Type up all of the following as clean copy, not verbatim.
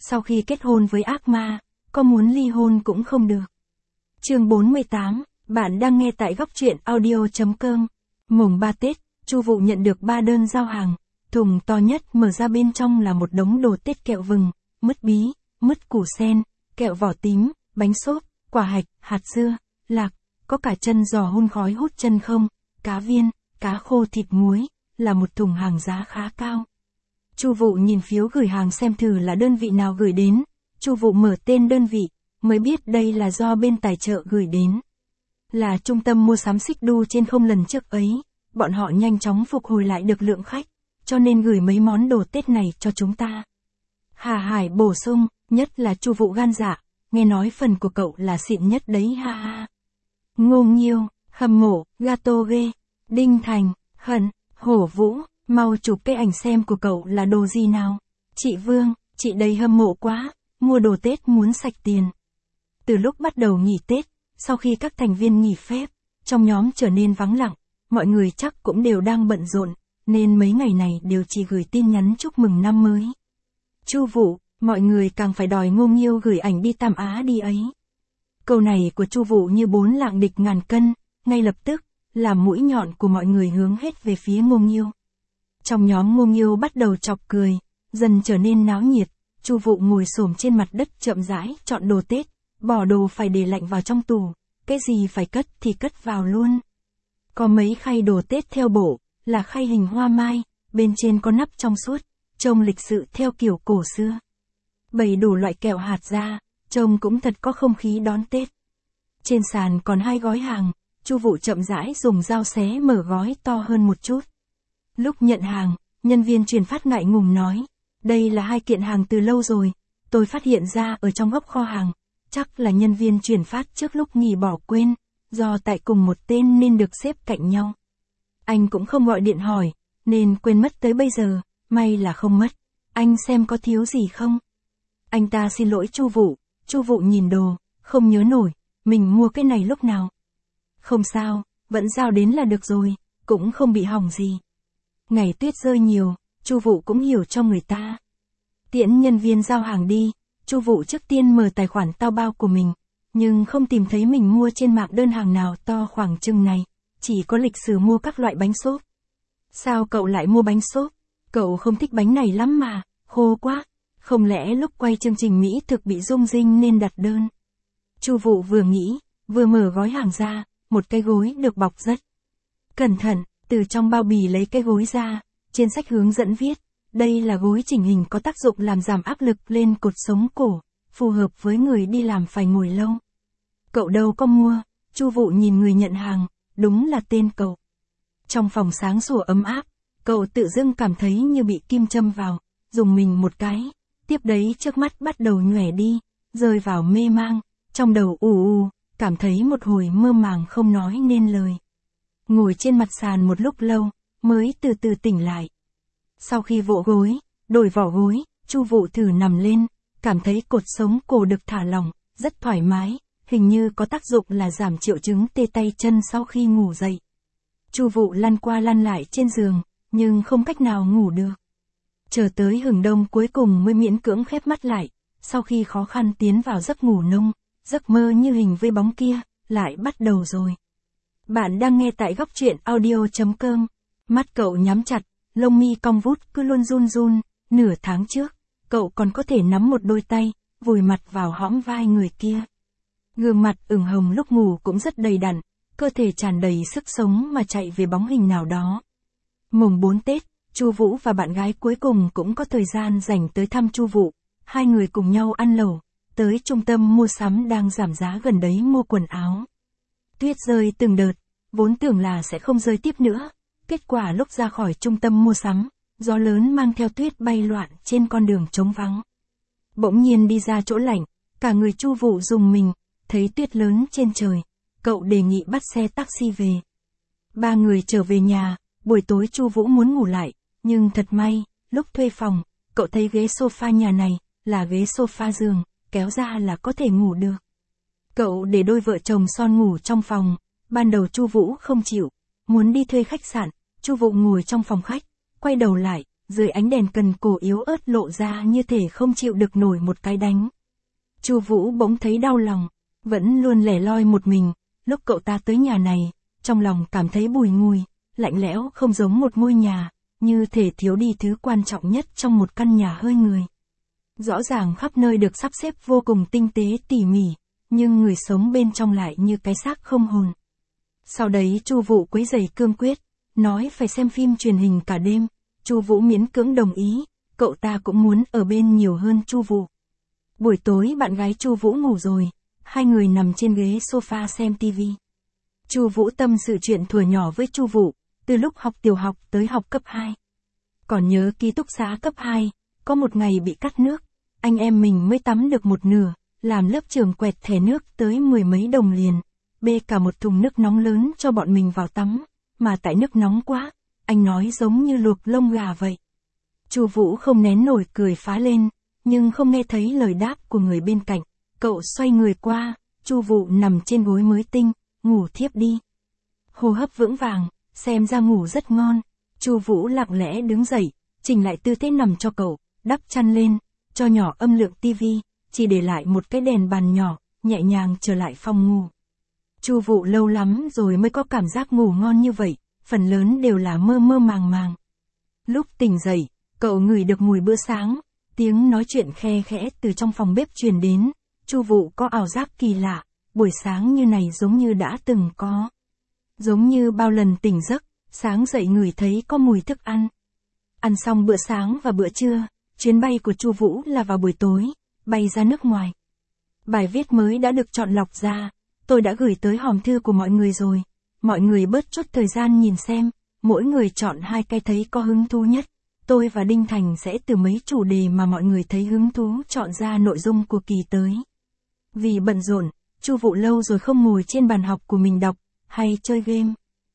Sau khi kết hôn với ác ma, có muốn ly hôn cũng không được. Chương 48, bạn đang nghe tại góc truyện audio.com. Mùng 3 Tết, Chu Vụ nhận được 3 đơn giao hàng. Thùng to nhất mở ra bên trong là một đống đồ Tết: kẹo vừng, mứt bí, mứt củ sen, kẹo vỏ tím, bánh xốp, quả hạch, hạt dưa, lạc, có cả chân giò hun khói hút chân không, cá viên, cá khô thịt muối, là một thùng hàng giá khá cao. Chu Vụ nhìn phiếu gửi hàng xem thử là đơn vị nào gửi đến. Chu Vụ mở tên đơn vị, mới biết đây là do bên tài trợ gửi đến. Là trung tâm mua sắm Xích Đu trên không lần trước ấy, bọn họ nhanh chóng phục hồi lại được lượng khách, cho nên gửi mấy món đồ Tết này cho chúng ta. Hà Hải bổ sung, nhất là Chu Vụ gan dạ, nghe nói phần của cậu là xịn nhất đấy ha ha. Ngô Nghiêu, hâm mộ, gato ghê, Đinh Thành, Hận, Hổ Vũ, mau chụp cái ảnh xem của cậu là đồ gì nào. Chị Vương, chị đây hâm mộ quá, mua đồ Tết muốn sạch tiền. Từ lúc bắt đầu nghỉ Tết, sau khi các thành viên nghỉ phép, trong nhóm trở nên vắng lặng, mọi người chắc cũng đều đang bận rộn, nên mấy ngày này đều chỉ gửi tin nhắn chúc mừng năm mới. Chu Vụ, mọi người càng phải đòi Ngô Nghiêu gửi ảnh đi Tam Á đi ấy. Câu này của Chu Vụ như 4 lạng địch ngàn cân, ngay lập tức, làm mũi nhọn của mọi người hướng hết về phía Ngô Nghiêu. Trong nhóm Ngô Nghiêu bắt đầu chọc cười, dần trở nên náo nhiệt. Chu Vụ ngồi xổm trên mặt đất chậm rãi chọn đồ Tết, bỏ đồ phải để lạnh vào trong tủ, cái gì phải cất thì cất vào luôn. Có mấy khay đồ Tết theo bộ, là khay hình hoa mai, bên trên có nắp trong suốt, trông lịch sự theo kiểu cổ xưa. Bày đủ loại kẹo hạt ra, trông cũng thật có không khí đón Tết. Trên sàn còn 2 gói hàng, Chu Vụ chậm rãi dùng dao xé mở gói to hơn một chút. Lúc nhận hàng, nhân viên chuyển phát ngại ngùng nói, đây là 2 kiện hàng từ lâu rồi, tôi phát hiện ra ở trong góc kho hàng, chắc là nhân viên chuyển phát trước lúc nghỉ bỏ quên, do tại cùng một tên nên được xếp cạnh nhau. Anh cũng không gọi điện hỏi, nên quên mất tới bây giờ, may là không mất. Anh xem có thiếu gì không? Anh ta xin lỗi Chu Vụ. Chu Vụ nhìn đồ, không nhớ nổi, mình mua cái này lúc nào. Không sao, vẫn giao đến là được rồi, cũng không bị hỏng gì. Ngày tuyết rơi nhiều, Chu Vụ cũng hiểu cho người ta. Tiễn nhân viên giao hàng đi, Chu Vụ trước tiên mở tài khoản Taobao của mình, nhưng không tìm thấy mình mua trên mạng đơn hàng nào to khoảng chừng này, chỉ có lịch sử mua các loại bánh xốp. Sao cậu lại mua bánh xốp? Cậu không thích bánh này lắm mà, khô quá. Không lẽ lúc quay chương trình mỹ thực bị rung rinh nên đặt đơn? Chu Vụ vừa nghĩ, vừa mở gói hàng ra, một cái gối được bọc rất cẩn thận, từ trong bao bì lấy cái gối ra, trên sách hướng dẫn viết, đây là gối chỉnh hình có tác dụng làm giảm áp lực lên cột sống cổ, phù hợp với người đi làm phải ngồi lâu. Cậu đâu có mua? Chu Vụ nhìn người nhận hàng, đúng là tên cậu. Trong phòng sáng sủa ấm áp, cậu tự dưng cảm thấy như bị kim châm vào, dùng mình một cái, tiếp đấy trước mắt bắt đầu nhoẻn đi, rơi vào mê mang, trong đầu ù, cảm thấy một hồi mơ màng không nói nên lời. Ngồi trên mặt sàn một lúc lâu, mới từ từ tỉnh lại. Sau khi vỗ gối, đổi vỏ gối, Chu Vụ thử nằm lên, cảm thấy cột sống cổ được thả lỏng, rất thoải mái, hình như có tác dụng là giảm triệu chứng tê tay chân sau khi ngủ dậy. Chu Vụ lăn qua lăn lại trên giường, nhưng không cách nào ngủ được. Chờ tới hừng đông cuối cùng mới miễn cưỡng khép mắt lại, sau khi khó khăn tiến vào giấc ngủ nông, giấc mơ như hình với bóng kia, lại bắt đầu rồi. Bạn đang nghe tại góc truyện audio.com. Mắt cậu nhắm chặt, lông mi cong vút cứ luôn run run, nửa tháng trước, cậu còn có thể nắm một đôi tay, vùi mặt vào hõm vai người kia. Gương mặt ửng hồng lúc ngủ cũng rất đầy đặn, cơ thể tràn đầy sức sống mà chạy về bóng hình nào đó. Mùng 4 Tết, Chu Vũ và bạn gái cuối cùng cũng có thời gian dành tới thăm Chu Vụ, 2 người cùng nhau ăn lẩu, tới trung tâm mua sắm đang giảm giá gần đấy mua quần áo. Tuyết rơi từng đợt, vốn tưởng là sẽ không rơi tiếp nữa, kết quả lúc ra khỏi trung tâm mua sắm, gió lớn mang theo tuyết bay loạn trên con đường trống vắng. Bỗng nhiên đi ra chỗ lạnh, cả người Chu Vụ rùng mình, thấy tuyết lớn trên trời, cậu đề nghị bắt xe taxi về. 3 người trở về nhà, buổi tối Chu Vũ muốn ngủ lại, nhưng thật may, lúc thuê phòng, cậu thấy ghế sofa nhà này, là ghế sofa giường, kéo ra là có thể ngủ được. Cậu để đôi vợ chồng son ngủ trong phòng, ban đầu Chu Vũ không chịu, muốn đi thuê khách sạn, Chu Vụ ngồi trong phòng khách, quay đầu lại, dưới ánh đèn cần cổ yếu ớt lộ ra như thể không chịu được nổi một cái đánh. Chu Vũ bỗng thấy đau lòng, vẫn luôn lẻ loi một mình, lúc cậu ta tới nhà này, trong lòng cảm thấy bùi ngùi, lạnh lẽo không giống một ngôi nhà, như thể thiếu đi thứ quan trọng nhất trong một căn nhà hơi người. Rõ ràng khắp nơi được sắp xếp vô cùng tinh tế tỉ mỉ, nhưng người sống bên trong lại như cái xác không hồn. Sau đấy Chu Vũ quấy rầy cương quyết, nói phải xem phim truyền hình cả đêm, Chu Vũ miễn cưỡng đồng ý, cậu ta cũng muốn ở bên nhiều hơn Chu Vũ. Buổi tối bạn gái Chu Vũ ngủ rồi, hai người nằm trên ghế sofa xem tivi. Chu Vũ tâm sự chuyện thuở nhỏ với Chu Vũ, từ lúc học tiểu học tới học cấp 2. Còn nhớ ký túc xá cấp 2, có một ngày bị cắt nước, anh em mình mới tắm được một nửa, làm lớp trưởng quẹt thẻ nước tới 10 mấy đồng liền, bê cả một thùng nước nóng lớn cho bọn mình vào tắm, mà tại nước nóng quá, anh nói giống như luộc lông gà vậy. Chu Vũ không nén nổi cười phá lên, nhưng không nghe thấy lời đáp của người bên cạnh, cậu xoay người qua, Chu Vũ nằm trên gối mới tinh, ngủ thiếp đi. Hô hấp vững vàng, xem ra ngủ rất ngon, Chu Vũ lặng lẽ đứng dậy, chỉnh lại tư thế nằm cho cậu, đắp chăn lên, cho nhỏ âm lượng tivi, chỉ để lại một cái đèn bàn nhỏ, nhẹ nhàng trở lại phòng ngủ. Chu Vũ lâu lắm rồi mới có cảm giác ngủ ngon như vậy, phần lớn đều là mơ mơ màng màng. Lúc tỉnh dậy, cậu ngửi được mùi bữa sáng, tiếng nói chuyện khe khẽ từ trong phòng bếp truyền đến, Chu Vũ có ảo giác kỳ lạ, buổi sáng như này giống như đã từng có. Giống như bao lần tỉnh giấc, sáng dậy ngửi thấy có mùi thức ăn. Ăn xong bữa sáng và bữa trưa, chuyến bay của Chu Vũ là vào buổi tối, bay ra nước ngoài. Bài viết mới đã được chọn lọc ra, tôi đã gửi tới hòm thư của mọi người rồi, mọi người bớt chút thời gian nhìn xem, mỗi người chọn 2 cái thấy có hứng thú nhất. Tôi và Đinh Thành sẽ từ mấy chủ đề mà mọi người thấy hứng thú chọn ra nội dung của kỳ tới. Vì bận rộn, Chu Vũ lâu rồi không ngồi trên bàn học của mình đọc, hay chơi game.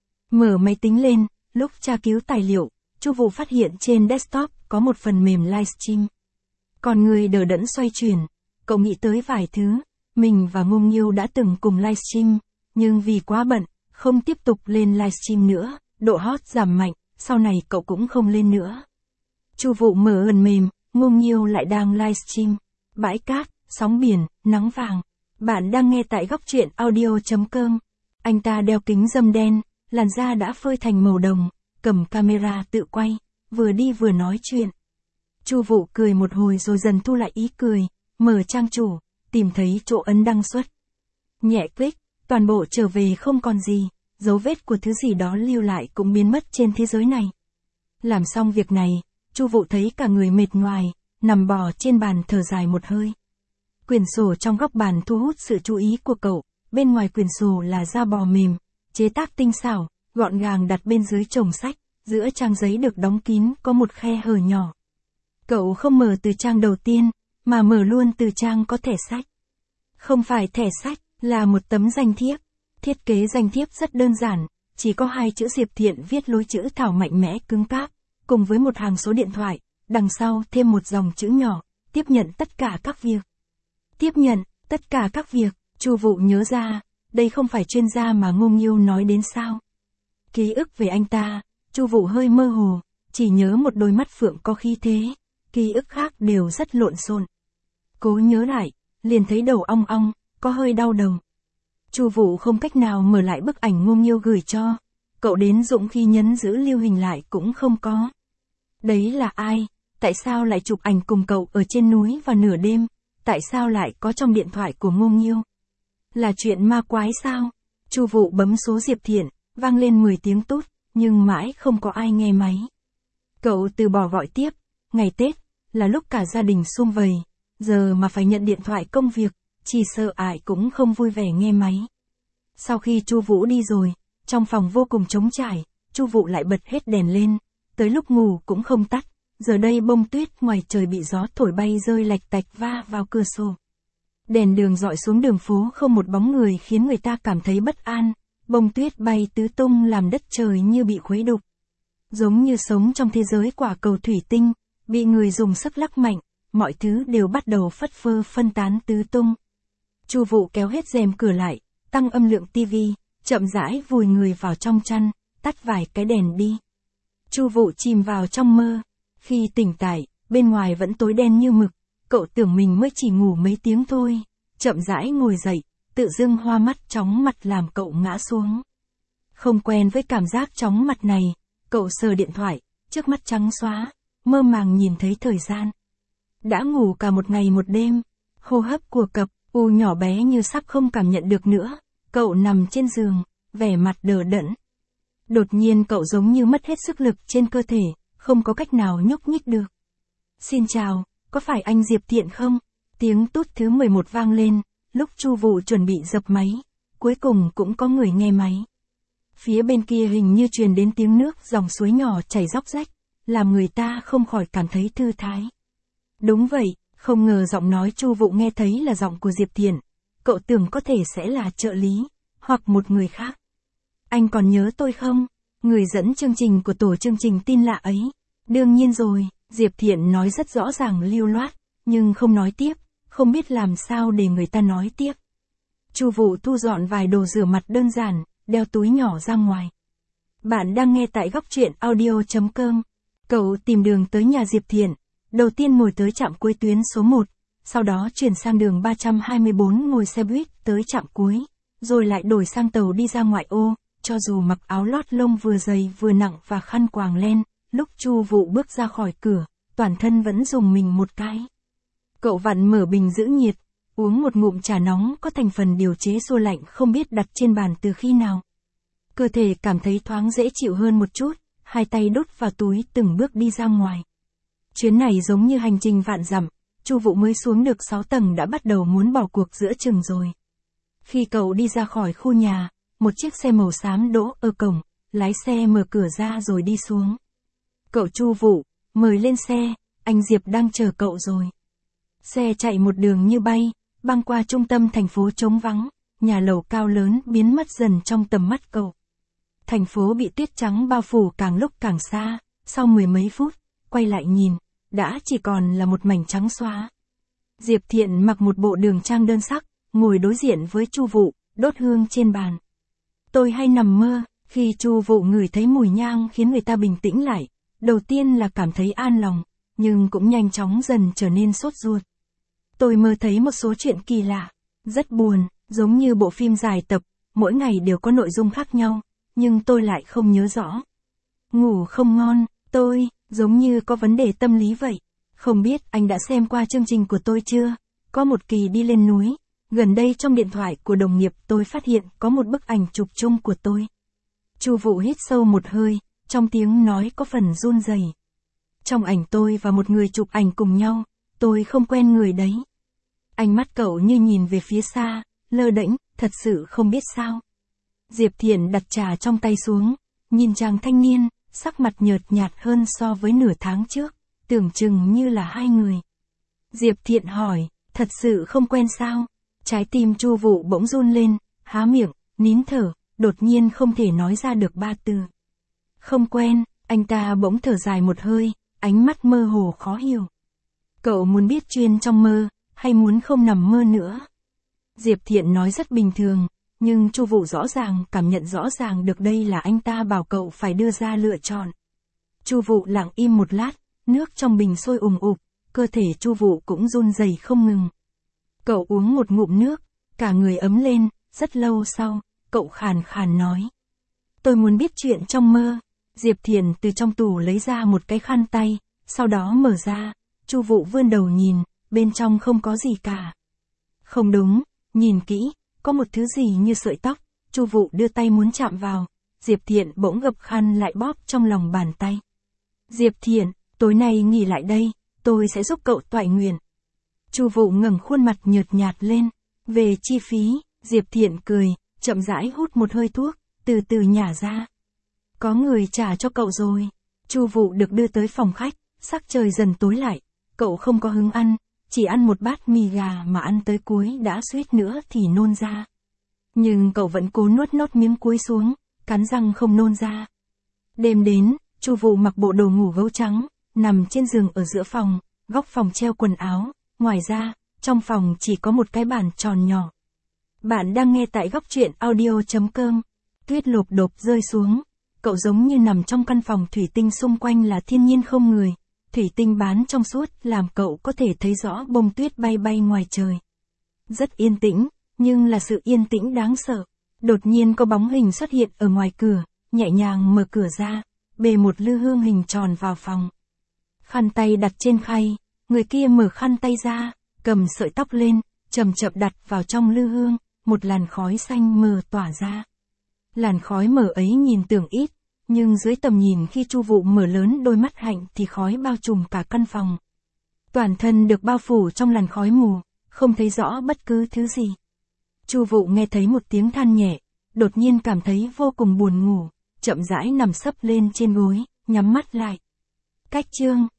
Mở máy tính lên, lúc tra cứu tài liệu, Chu Vũ phát hiện trên desktop có một phần mềm livestream. Còn người đờ đẫn xoay chuyển, cậu nghĩ tới vài thứ, mình và Ngô Nghiêu đã từng cùng livestream, nhưng vì quá bận, không tiếp tục lên livestream nữa, độ hot giảm mạnh, sau này cậu cũng không lên nữa. Chu Vũ mở phần mềm, Ngô Nghiêu lại đang livestream. Bãi cát, sóng biển, nắng vàng. Bạn đang nghe tại góc truyện audio.com. Anh ta đeo kính râm đen, làn da đã phơi thành màu đồng, cầm camera tự quay, vừa đi vừa nói chuyện. Chu Vũ cười một hồi rồi dần thu lại ý cười, mở trang chủ, tìm thấy chỗ ấn đăng xuất. Nhẹ click, toàn bộ trở về không còn gì, dấu vết của thứ gì đó lưu lại cũng biến mất trên thế giới này. Làm xong việc này, Chu Vũ thấy cả người mệt nhoài, nằm bò trên bàn thở dài một hơi. Quyển sổ trong góc bàn thu hút sự chú ý của cậu, bên ngoài quyển sổ là da bò mềm, chế tác tinh xảo, gọn gàng đặt bên dưới chồng sách, giữa trang giấy được đóng kín có một khe hở nhỏ. Cậu không mở từ trang đầu tiên, mà mở luôn từ trang có thẻ sách. Không phải thẻ sách, là một tấm danh thiếp. Thiết kế danh thiếp rất đơn giản, chỉ có 2 chữ Diệp Thiện viết lối chữ thảo mạnh mẽ cứng cáp, cùng với một hàng số điện thoại, đằng sau thêm một dòng chữ nhỏ, tiếp nhận tất cả các việc. Tiếp nhận, tất cả các việc, Chu Vũ nhớ ra, đây không phải chuyên gia mà Ngô Nghiêu nói đến sao. Ký ức về anh ta, Chu Vũ hơi mơ hồ, chỉ nhớ một đôi mắt phượng có khí thế, ký ức khác đều rất lộn xộn. Cố nhớ lại, liền thấy đầu ong ong, có hơi đau đầu. Chu Vũ không cách nào mở lại bức ảnh Ngô Nghiêu gửi cho, cậu đến dũng khi nhấn giữ lưu hình lại cũng không có. Đấy là ai? Tại sao lại chụp ảnh cùng cậu ở trên núi vào nửa đêm? Tại sao lại có trong điện thoại của Ngô Nghiêu? Là chuyện ma quái sao? Chu Vũ bấm số Diệp Thiện, vang lên 10 tiếng tút, nhưng mãi không có ai nghe máy. Cậu từ bỏ gọi tiếp, ngày Tết, là lúc cả gia đình sum vầy, giờ mà phải nhận điện thoại công việc, chỉ sợ ai cũng không vui vẻ nghe máy. Sau khi Chu Vũ đi rồi, trong phòng vô cùng trống trải, Chu Vũ lại bật hết đèn lên, tới lúc ngủ cũng không tắt, giờ đây bông tuyết ngoài trời bị gió thổi bay rơi lạch tạch va vào cửa sổ. Đèn đường rọi xuống đường phố không một bóng người khiến người ta cảm thấy bất an, bông tuyết bay tứ tung làm đất trời như bị khuấy đục. Giống như sống trong thế giới quả cầu thủy tinh, bị người dùng sức lắc mạnh, mọi thứ đều bắt đầu phất phơ phân tán tứ tung. Chu Vũ kéo hết rèm cửa lại, tăng âm lượng tivi, chậm rãi vùi người vào trong chăn, tắt vài cái đèn đi. Chu Vũ chìm vào trong mơ. Khi tỉnh tại, bên ngoài vẫn tối đen như mực, cậu tưởng mình mới chỉ ngủ mấy tiếng thôi, chậm rãi ngồi dậy, tự dưng hoa mắt chóng mặt làm cậu ngã xuống. Không quen với cảm giác chóng mặt này, cậu sờ điện thoại, trước mắt trắng xóa, mơ màng nhìn thấy thời gian. Đã ngủ cả một ngày một đêm, hô hấp của cặp, nhỏ bé như sắp không cảm nhận được nữa, cậu nằm trên giường, vẻ mặt đờ đẫn. Đột nhiên cậu giống như mất hết sức lực trên cơ thể, không có cách nào nhúc nhích được. Xin chào, có phải anh Diệp Thiện không? Tiếng tút thứ 11 vang lên, lúc Chu Vụ chuẩn bị dập máy, cuối cùng cũng có người nghe máy. Phía bên kia hình như truyền đến tiếng nước dòng suối nhỏ chảy róc rách, làm người ta không khỏi cảm thấy thư thái. Đúng vậy, không ngờ giọng nói Chu Vụ nghe thấy là giọng của Diệp Thiện, cậu tưởng có thể sẽ là trợ lý, hoặc một người khác. Anh còn nhớ tôi không? Người dẫn chương trình của tổ chương trình tin lạ ấy. Đương nhiên rồi, Diệp Thiện nói rất rõ ràng lưu loát, nhưng không nói tiếp, không biết làm sao để người ta nói tiếp. Chu Vụ thu dọn vài đồ rửa mặt đơn giản, đeo túi nhỏ ra ngoài. Bạn đang nghe tại góc truyện audio.com. Cậu tìm đường tới nhà Diệp Thiện, đầu tiên ngồi tới trạm cuối tuyến số 1, sau đó chuyển sang đường 324 ngồi xe buýt tới trạm cuối, rồi lại đổi sang tàu đi ra ngoại ô, cho dù mặc áo lót lông vừa dày vừa nặng và khăn quàng len, lúc Chu Vụ bước ra khỏi cửa, toàn thân vẫn rùng mình một cái. Cậu vặn mở bình giữ nhiệt, uống một ngụm trà nóng có thành phần điều chế xua lạnh không biết đặt trên bàn từ khi nào. Cơ thể cảm thấy thoáng dễ chịu hơn một chút, hai tay đút vào túi từng bước đi ra ngoài. Chuyến này giống như hành trình vạn dặm, Chu Vụ mới xuống được 6 tầng đã bắt đầu muốn bỏ cuộc giữa chừng rồi. Khi cậu đi ra khỏi khu nhà, một chiếc xe màu xám đỗ ở cổng, lái xe mở cửa ra rồi đi xuống. Cậu Chu Vụ, mời lên xe, anh Diệp đang chờ cậu rồi. Xe chạy một đường như bay, băng qua trung tâm thành phố trống vắng, nhà lầu cao lớn biến mất dần trong tầm mắt cậu. Thành phố bị tuyết trắng bao phủ càng lúc càng xa, sau mười mấy phút, quay lại nhìn, đã chỉ còn là một mảnh trắng xóa. Diệp Thiện mặc một bộ đường trang đơn sắc, ngồi đối diện với Chu Vụ, đốt hương trên bàn. Tôi hay nằm mơ, khi Chu Vụ ngửi thấy mùi nhang khiến người ta bình tĩnh lại, đầu tiên là cảm thấy an lòng, nhưng cũng nhanh chóng dần trở nên sốt ruột. Tôi mơ thấy một số chuyện kỳ lạ, rất buồn, giống như bộ phim dài tập, mỗi ngày đều có nội dung khác nhau, nhưng tôi lại không nhớ rõ. Ngủ không ngon, tôi, giống như có vấn đề tâm lý vậy. Không biết anh đã xem qua chương trình của tôi chưa? Có một kỳ đi lên núi, gần đây trong điện thoại của đồng nghiệp tôi phát hiện có một bức ảnh chụp chung của tôi. Chu Vụ hít sâu một hơi, trong tiếng nói có phần run rẩy. Trong ảnh tôi và một người chụp ảnh cùng nhau, tôi không quen người đấy. Ánh mắt cậu như nhìn về phía xa, lơ đễnh, thật sự không biết sao. Diệp Thiện đặt trà trong tay xuống, nhìn chàng thanh niên, sắc mặt nhợt nhạt hơn so với nửa tháng trước, tưởng chừng như là hai người. Diệp Thiện hỏi, thật sự không quen sao? Trái tim Chu Vụ bỗng run lên, há miệng, nín thở, đột nhiên không thể nói ra được ba từ. Không quen, anh ta bỗng thở dài một hơi, ánh mắt mơ hồ khó hiểu. Cậu muốn biết chuyên trong mơ, hay muốn không nằm mơ nữa? Diệp Thiện nói rất bình thường, nhưng Chu Vụ rõ ràng cảm nhận rõ ràng được đây là anh ta bảo cậu phải đưa ra lựa chọn. Chu Vụ lặng im một lát, nước trong bình sôi ùm ụp, cơ thể Chu Vụ cũng run rẩy không ngừng. Cậu uống một ngụm nước, cả người ấm lên, rất lâu sau, cậu khàn khàn nói. Tôi muốn biết chuyện trong mơ. Diệp Thiện từ trong tủ lấy ra một cái khăn tay, sau đó mở ra, Chu Vụ vươn đầu nhìn, bên trong không có gì cả. Không đúng, nhìn kỹ, có một thứ gì như sợi tóc, Chu Vụ đưa tay muốn chạm vào, Diệp Thiện bỗng gập khăn lại bóp trong lòng bàn tay. Diệp Thiện, tối nay nghỉ lại đây, tôi sẽ giúp cậu toại nguyện. Chu Vụ ngẩng khuôn mặt nhợt nhạt lên, về chi phí, Diệp Thiện cười, chậm rãi hút một hơi thuốc, từ từ nhả ra. Có người trả cho cậu rồi. Chu Vụ được đưa tới phòng khách, sắc trời dần tối lại, cậu không có hứng ăn, chỉ ăn một bát mì gà mà ăn tới cuối đã suýt nữa thì nôn ra. Nhưng cậu vẫn cố nuốt nốt miếng cuối xuống, cắn răng không nôn ra. Đêm đến, Chu Vụ mặc bộ đồ ngủ gấu trắng, nằm trên giường ở giữa phòng, góc phòng treo quần áo, ngoài ra, trong phòng chỉ có một cái bàn tròn nhỏ. Bạn đang nghe tại góc truyện audio.com. Tuyết lộp độp rơi xuống, cậu giống như nằm trong căn phòng thủy tinh xung quanh là thiên nhiên không người, thủy tinh bán trong suốt làm cậu có thể thấy rõ bông tuyết bay bay ngoài trời. Rất yên tĩnh, nhưng là sự yên tĩnh đáng sợ. Đột nhiên có bóng hình xuất hiện ở ngoài cửa, nhẹ nhàng mở cửa ra, bê một lư hương hình tròn vào phòng. Khăn tay đặt trên khay, người kia mở khăn tay ra, cầm sợi tóc lên, chậm chậm đặt vào trong lư hương, một làn khói xanh mờ tỏa ra. Làn khói mờ ấy nhìn tưởng ít, nhưng dưới tầm nhìn khi Chu Vụ mở lớn đôi mắt hạnh thì khói bao trùm cả căn phòng. Toàn thân được bao phủ trong làn khói mù, không thấy rõ bất cứ thứ gì. Chu Vụ nghe thấy một tiếng than nhẹ, đột nhiên cảm thấy vô cùng buồn ngủ, chậm rãi nằm sấp lên trên gối, nhắm mắt lại. Cách chương